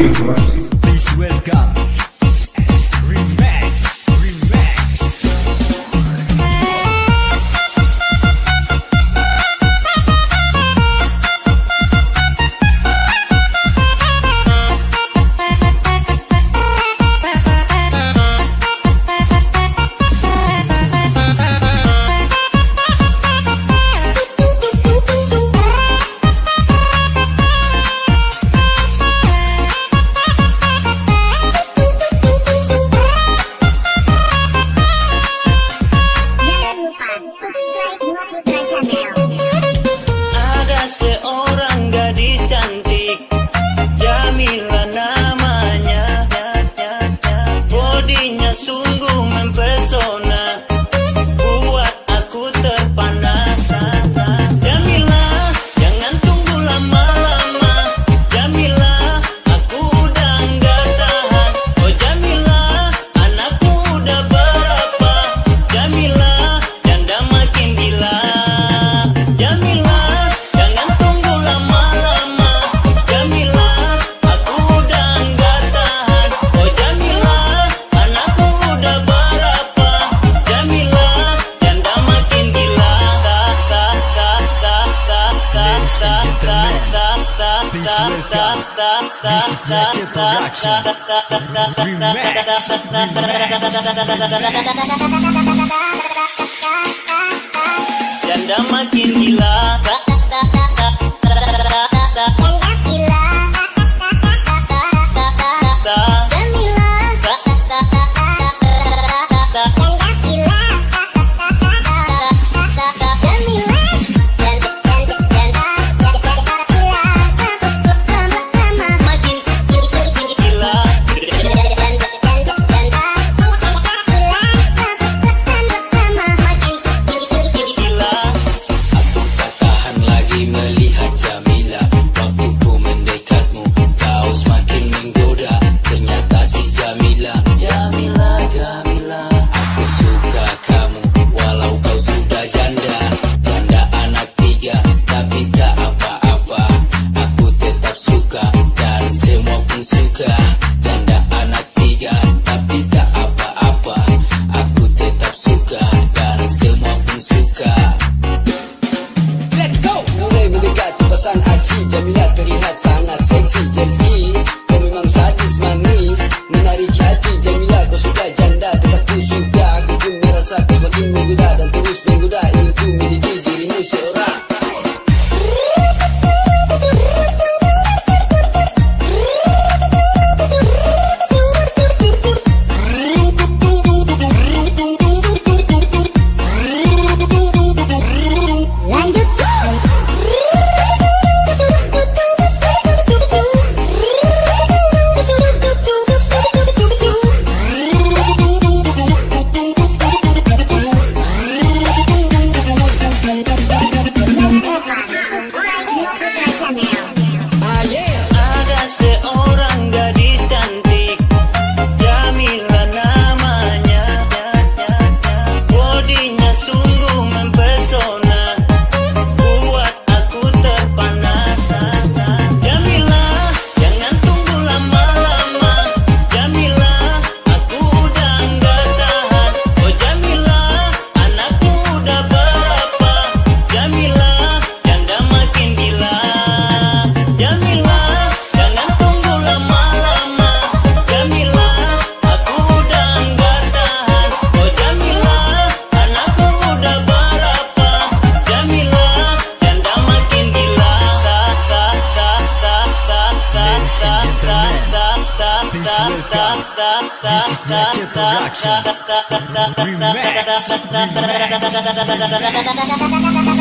Please welcome Remix. Ada seorang gadis cantik, Jamila namanya. Bodinya sungguh mempesona, buat aku terpana. Jamila, jangan tunggu lama-lama. Jamila, aku udah nggak tahan. Oh Jamila, anakku udah berapa? Jamila, janda makin gila. Jamila, jangan tunggu lama-lama. Jamila, aku udah nggak tahan. Oh Jamila, anakku udah berapa? Jamila, janda makin gila. Janda makin gila. Jamila terlihat sangat seksi, jelski. Kau memang sadis manis, menarik hati. Jamila, kau sudah janda tetapi suka. Aku pun merasa kau semakin menggoda dan terus menggoda. Ingin ku miliki dirimu seorang. Ada seorang gadis cantik, Jamila namanya. Bodinya sungguh mempesona, buat aku terpana. Jamila, jangan tunggu lama-lama. Jamila, aku udah nggak tahan. Oh Jamila, anakku udah berapa? Jamila, janda makin gila. Jamila, jangan tunggu lama-lama. Jamila, aku udah nggak tahan. Oh Jamila, anakku udah berapa? Jamila, janda makin gila. Remix.